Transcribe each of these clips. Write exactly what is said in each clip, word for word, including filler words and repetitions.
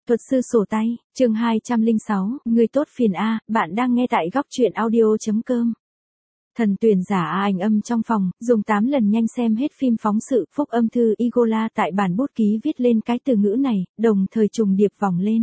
Thuật sư sổ tay, chương hai trăm lẻ sáu, người tốt phiền A, bạn đang nghe tại góc truyện audio.com. Thần tuyển giả A ảnh âm trong phòng, dùng tám lần nhanh xem hết phim phóng sự, phúc âm thư Igola tại bản bút ký viết lên cái từ ngữ này, đồng thời trùng điệp vòng lên.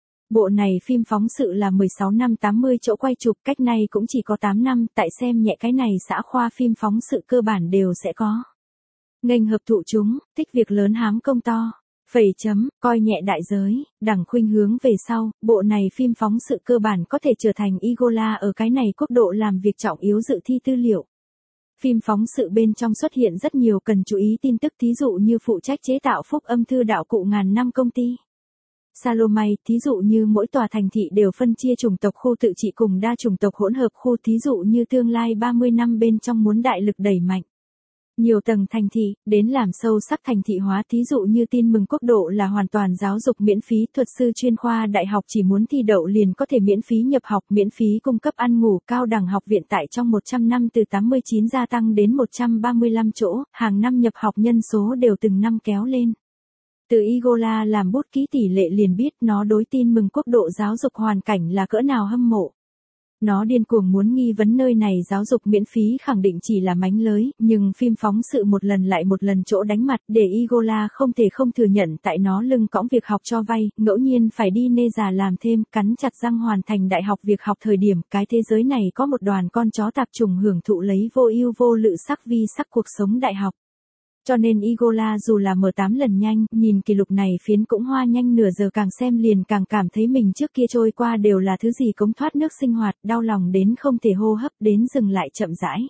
Bộ này phim phóng sự là mười sáu năm tám mươi chỗ quay chụp, cách này cũng chỉ có tám năm, tại xem nhẹ cái này xã khoa phim phóng sự cơ bản đều sẽ có. Nghênh hợp thụ chúng, tích việc lớn hám công to. Phẩy chấm, coi nhẹ đại giới, đẳng khuynh hướng về sau, bộ này phim phóng sự cơ bản có thể trở thành Igola ở cái này quốc độ làm việc trọng yếu dự thi tư liệu. Phim phóng sự bên trong xuất hiện rất nhiều cần chú ý tin tức, thí dụ như phụ trách chế tạo phúc âm thư đạo cụ ngàn năm công ty Salome, thí dụ như mỗi tòa thành thị đều phân chia chủng tộc khu tự trị cùng đa chủng tộc hỗn hợp khu, thí dụ như tương lai ba mươi năm bên trong muốn đại lực đẩy mạnh nhiều tầng thành thị, đến làm sâu sắc thành thị hóa, thí dụ như tin mừng quốc độ là hoàn toàn giáo dục miễn phí, thuật sư chuyên khoa đại học chỉ muốn thi đậu liền có thể miễn phí nhập học, miễn phí cung cấp ăn ngủ, cao đẳng học viện tại trong một trăm năm từ tám mươi chín gia tăng đến một trăm ba mươi lăm chỗ, hàng năm nhập học nhân số đều từng năm kéo lên. Từ Igola làm bút ký tỷ lệ liền biết nó đối tin mừng quốc độ giáo dục hoàn cảnh là cỡ nào hâm mộ. Nó điên cuồng muốn nghi vấn nơi này giáo dục miễn phí khẳng định chỉ là mánh lới, nhưng phim phóng sự một lần lại một lần chỗ đánh mặt để Igola không thể không thừa nhận tại nó lưng cõng việc học cho vay, ngẫu nhiên phải đi nê già làm thêm, cắn chặt răng hoàn thành đại học việc học thời điểm cái thế giới này có một đoàn con chó tạp chủng hưởng thụ lấy vô ưu vô lự sắc vi sắc cuộc sống đại học. Cho nên Igola dù là mở tám lần nhanh, nhìn kỷ lục này phiến cũng hoa nhanh nửa giờ, càng xem liền càng cảm thấy mình trước kia trôi qua đều là thứ gì cống thoát nước sinh hoạt, đau lòng đến không thể hô hấp, đến dừng lại chậm rãi.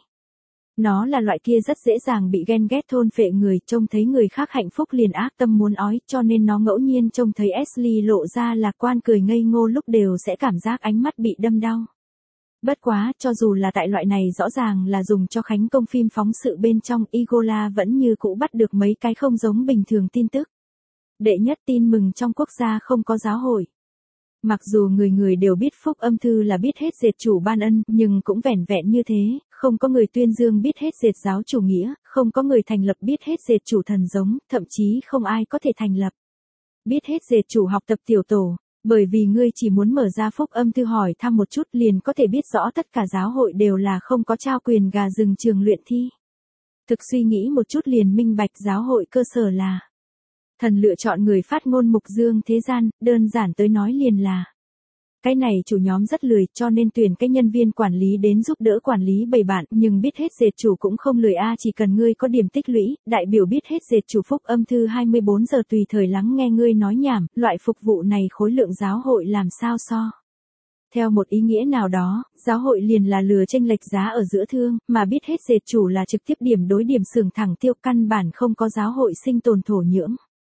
Nó là loại kia rất dễ dàng bị ghen ghét thôn phệ người, trông thấy người khác hạnh phúc liền ác tâm muốn ói, cho nên nó ngẫu nhiên trông thấy Ashley lộ ra lạc quan cười ngây ngô lúc đều sẽ cảm giác ánh mắt bị đâm đau. Bất quá, cho dù là tại loại này rõ ràng là dùng cho khánh công phim phóng sự bên trong, Igola vẫn như cũ bắt được mấy cái không giống bình thường tin tức. Đệ nhất, tin mừng trong quốc gia không có giáo hội. Mặc dù người người đều biết phúc âm thư là biết hết dệt chủ ban ân, nhưng cũng vẻn vẹn như thế, không có người tuyên dương biết hết dệt giáo chủ nghĩa, không có người thành lập biết hết dệt chủ thần giống, thậm chí không ai có thể thành lập biết hết dệt chủ học tập tiểu tổ. Bởi vì ngươi chỉ muốn mở ra phúc âm thư hỏi thăm một chút liền có thể biết rõ tất cả giáo hội đều là không có trao quyền gà rừng trường luyện thi. Thực suy nghĩ một chút liền minh bạch giáo hội cơ sở là thần lựa chọn người phát ngôn mục dương thế gian, đơn giản tới nói liền là cái này chủ nhóm rất lười cho nên tuyển cái nhân viên quản lý đến giúp đỡ quản lý bầy bạn, nhưng biết hết dệt chủ cũng không lười a, chỉ cần ngươi có điểm tích lũy, đại biểu biết hết dệt chủ phúc âm thư hai mươi bốn giờ tùy thời lắng nghe ngươi nói nhảm, loại phục vụ này khối lượng giáo hội làm sao so. Theo một ý nghĩa nào đó, giáo hội liền là lừa chênh lệch giá ở giữa thương, mà biết hết dệt chủ là trực tiếp điểm đối điểm xưởng thẳng tiêu, căn bản không có giáo hội sinh tồn thổ nhưỡng.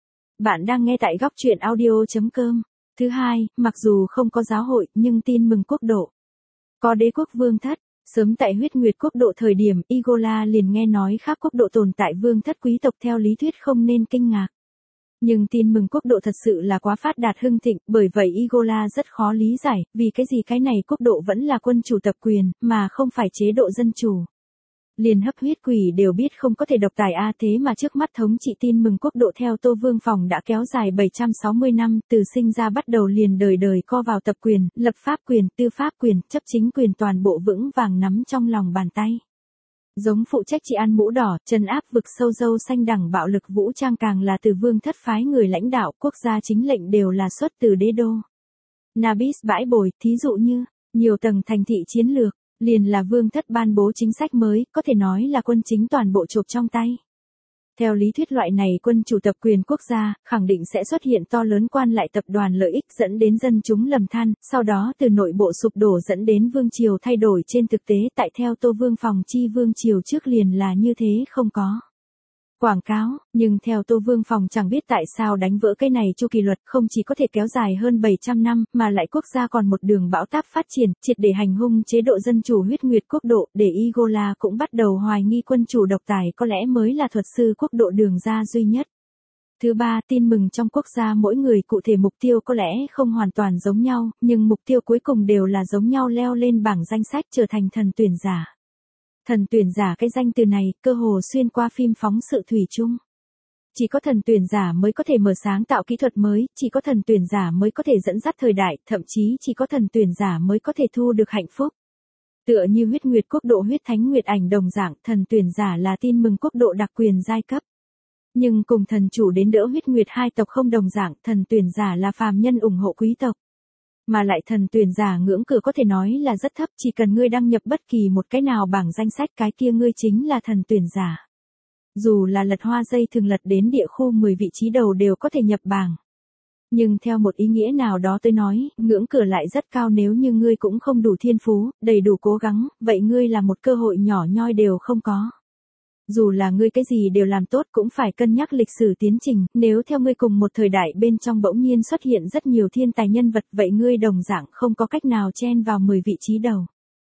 Bạn đang nghe tại góc truyện audio.com. Thứ hai, mặc dù không có giáo hội, nhưng tin mừng quốc độ có đế quốc vương thất. Sớm tại huyết nguyệt quốc độ thời điểm, Igola liền nghe nói khác quốc độ tồn tại vương thất quý tộc, theo lý thuyết không nên kinh ngạc. Nhưng tin mừng quốc độ thật sự là quá phát đạt hưng thịnh, bởi vậy Igola rất khó lý giải, vì cái gì cái này quốc độ vẫn là quân chủ tập quyền, mà không phải chế độ dân chủ. Liền hấp huyết quỷ đều biết không có thể độc tài a, thế mà trước mắt thống trị tin mừng quốc độ theo Tô Vương Phòng đã kéo dài bảy trăm sáu mươi năm, từ sinh ra bắt đầu liền đời đời co vào tập quyền, lập pháp quyền, tư pháp quyền, chấp chính quyền toàn bộ vững vàng nắm trong lòng bàn tay. Giống phụ trách trị an mũ đỏ, trấn áp vực sâu dâu xanh đẳng bạo lực vũ trang càng là từ vương thất phái người lãnh đạo, quốc gia chính lệnh đều là xuất từ đế đô. Nabis bãi bồi, thí dụ như, nhiều tầng thành thị chiến lược, liền là vương thất ban bố chính sách mới, có thể nói là quân chính toàn bộ chộp trong tay. Theo lý thuyết loại này quân chủ tập quyền quốc gia, khẳng định sẽ xuất hiện to lớn quan lại tập đoàn lợi ích dẫn đến dân chúng lầm than, sau đó từ nội bộ sụp đổ dẫn đến vương triều thay đổi, trên thực tế tại theo Tô Vương Phòng chi vương triều trước liền là như thế, không có quảng cáo, nhưng theo Tô Vương Phòng chẳng biết tại sao đánh vỡ cái này chu kỳ luật, không chỉ có thể kéo dài hơn bảy trăm năm, mà lại quốc gia còn một đường bão táp phát triển, triệt để hành hung chế độ dân chủ huyết nguyệt quốc độ, để Igola cũng bắt đầu hoài nghi quân chủ độc tài có lẽ mới là thuật sư quốc độ đường ra duy nhất. Thứ ba, tin mừng trong quốc gia mỗi người cụ thể mục tiêu có lẽ không hoàn toàn giống nhau, nhưng mục tiêu cuối cùng đều là giống nhau, leo lên bảng danh sách trở thành thần tuyển giả. Thần tuyển giả cái danh từ này, cơ hồ xuyên qua phim phóng sự thủy chung. Chỉ có thần tuyển giả mới có thể mở sáng tạo kỹ thuật mới, chỉ có thần tuyển giả mới có thể dẫn dắt thời đại, thậm chí chỉ có thần tuyển giả mới có thể thu được hạnh phúc. Tựa như huyết nguyệt quốc độ huyết thánh nguyệt ảnh đồng dạng, thần tuyển giả là tin mừng quốc độ đặc quyền giai cấp. Nhưng cùng thần chủ đến đỡ huyết nguyệt hai tộc không đồng dạng, thần tuyển giả là phàm nhân ủng hộ quý tộc. Mà lại thần tuyển giả ngưỡng cửa có thể nói là rất thấp, chỉ cần ngươi đăng nhập bất kỳ một cái nào bảng danh sách cái kia ngươi chính là thần tuyển giả. Dù là lật hoa dây thường lật đến địa khu mười vị trí đầu đều có thể nhập bảng. Nhưng theo một ý nghĩa nào đó tôi nói, ngưỡng cửa lại rất cao nếu như ngươi cũng không đủ thiên phú, đầy đủ cố gắng, vậy ngươi là một cơ hội nhỏ nhoi đều không có. Dù là ngươi cái gì đều làm tốt cũng phải cân nhắc lịch sử tiến trình, nếu theo ngươi cùng một thời đại bên trong bỗng nhiên xuất hiện rất nhiều thiên tài nhân vật vậy ngươi đồng dạng không có cách nào chen vào mười vị trí đầu.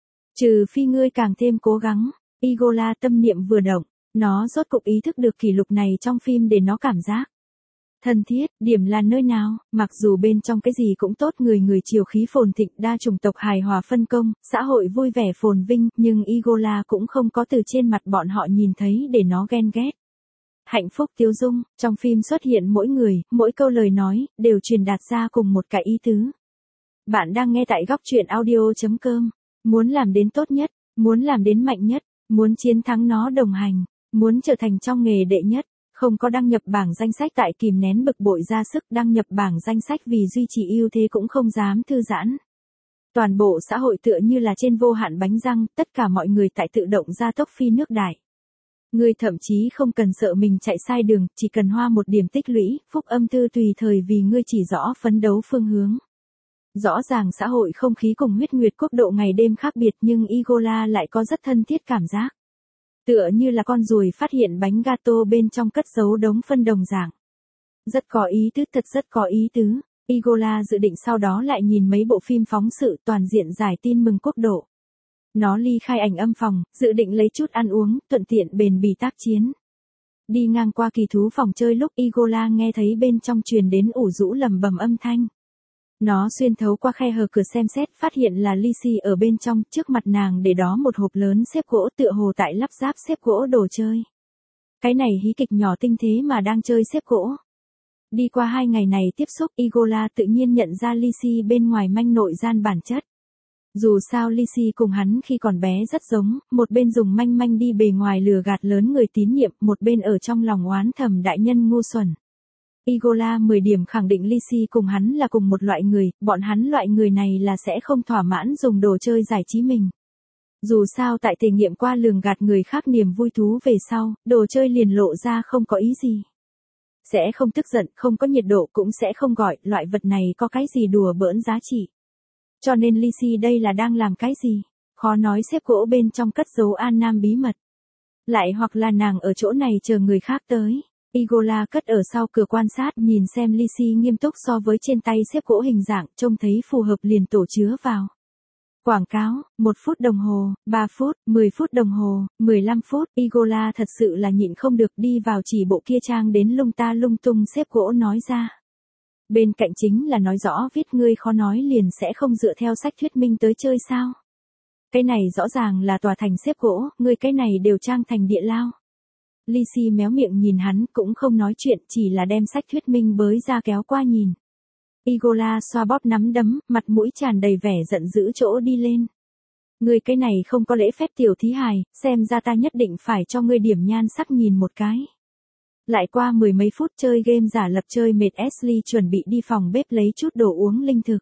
Trừ phi ngươi càng thêm cố gắng, Igola tâm niệm vừa động, nó rốt cục ý thức được kỷ lục này trong phim để nó cảm giác thân thiết, điểm là nơi nào, mặc dù bên trong cái gì cũng tốt người người chiều khí phồn thịnh đa chủng tộc hài hòa phân công, xã hội vui vẻ phồn vinh, nhưng Igola cũng không có từ trên mặt bọn họ nhìn thấy để nó ghen ghét. Hạnh phúc tiêu dung, trong phim xuất hiện mỗi người, mỗi câu lời nói, đều truyền đạt ra cùng một cái ý tứ. Bạn đang nghe tại góc truyện audio chấm com, muốn làm đến tốt nhất, muốn làm đến mạnh nhất, muốn chiến thắng nó đồng hành, muốn trở thành trong nghề đệ nhất. Không có đăng nhập bảng danh sách tại kìm nén bực bội ra sức đăng nhập bảng danh sách vì duy trì ưu thế cũng không dám thư giãn. Toàn bộ xã hội tựa như là trên vô hạn bánh răng, tất cả mọi người tại tự động gia tốc phi nước đại. Ngươi thậm chí không cần sợ mình chạy sai đường, chỉ cần hoa một điểm tích lũy, phúc âm thư tùy thời vì ngươi chỉ rõ phấn đấu phương hướng. Rõ ràng xã hội không khí cùng huyết nguyệt quốc độ ngày đêm khác biệt nhưng Igola lại có rất thân thiết cảm giác. Tựa như là con ruồi phát hiện bánh gato bên trong cất giấu đống phân đồng dạng. Rất có ý tứ, thật rất có ý tứ. Igola dự định sau đó lại nhìn mấy bộ phim phóng sự toàn diện giải tin mừng quốc độ. Nó ly khai ảnh âm phòng, dự định lấy chút ăn uống, thuận tiện bền bỉ tác chiến. Đi ngang qua kỳ thú phòng chơi lúc Igola nghe thấy bên trong truyền đến ủ rũ lầm bầm âm thanh. Nó xuyên thấu qua khe hở cửa xem xét phát hiện là Lizzie ở bên trong, trước mặt nàng để đó một hộp lớn xếp gỗ tựa hồ tại lắp ráp xếp gỗ đồ chơi. Cái này hí kịch nhỏ tinh thế mà đang chơi xếp gỗ. Đi qua hai ngày này tiếp xúc Igola tự nhiên nhận ra Lizzie bên ngoài manh nội gian bản chất. Dù sao Lizzie cùng hắn khi còn bé rất giống, một bên dùng manh manh đi bề ngoài lừa gạt lớn người tín nhiệm, một bên ở trong lòng oán thầm đại nhân ngu xuẩn. Igola mười điểm khẳng định Lizzie cùng hắn là cùng một loại người, bọn hắn loại người này là sẽ không thỏa mãn dùng đồ chơi giải trí mình. Dù sao tại thể nghiệm qua lường gạt người khác niềm vui thú về sau, đồ chơi liền lộ ra không có ý gì. Sẽ không tức giận, không có nhiệt độ cũng sẽ không gọi, loại vật này có cái gì đùa bỡn giá trị. Cho nên Lizzie đây là đang làm cái gì? Khó nói xếp gỗ bên trong cất giấu An Nam bí mật. Lại hoặc là nàng ở chỗ này chờ người khác tới. Igola cất ở sau cửa quan sát nhìn xem Lizzie nghiêm túc so với trên tay xếp gỗ hình dạng, trông thấy phù hợp liền tổ chứa vào. Quảng cáo, một phút đồng hồ, ba phút, mười phút đồng hồ, mười lăm phút, Igola thật sự là nhịn không được đi vào chỉ bộ kia trang đến lung ta lung tung xếp gỗ nói ra. Bên cạnh chính là nói rõ viết ngươi khó nói liền sẽ không dựa theo sách thuyết minh tới chơi sao. Cái này rõ ràng là tòa thành xếp gỗ, ngươi cái này đều trang thành địa lao. Lizzie méo miệng nhìn hắn cũng không nói chuyện chỉ là đem sách thuyết minh bới ra kéo qua nhìn. Igola xoa bóp nắm đấm, mặt mũi tràn đầy vẻ giận dữ chỗ đi lên. Ngươi cái này không có lễ phép tiểu thí hài, xem ra ta nhất định phải cho ngươi điểm nhan sắc nhìn một cái. Lại qua mười mấy phút chơi game giả lập chơi mệt Ashley chuẩn bị đi phòng bếp lấy chút đồ uống linh thực.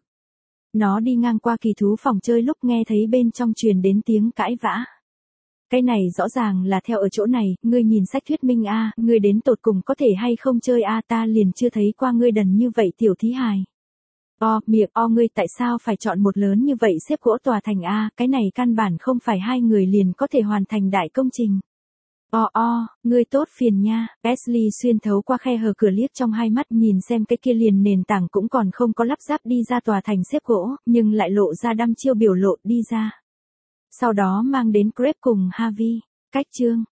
Nó đi ngang qua kỳ thú phòng chơi lúc nghe thấy bên trong truyền đến tiếng cãi vã. Cái này rõ ràng là theo ở chỗ này, ngươi nhìn sách thuyết minh a, ngươi đến tột cùng có thể hay không chơi a, ta liền chưa thấy qua ngươi đần như vậy tiểu thí hài. O, miệng o ngươi tại sao phải chọn một lớn như vậy xếp gỗ tòa thành a, cái này căn bản không phải hai người liền có thể hoàn thành đại công trình. O o, ngươi tốt phiền nha, Ashley xuyên thấu qua khe hở cửa liếc trong hai mắt nhìn xem cái kia liền nền tảng cũng còn không có lắp ráp đi ra tòa thành xếp gỗ, nhưng lại lộ ra đăm chiêu biểu lộ đi ra. Sau đó mang đến Greg cùng Harvey, cách chương,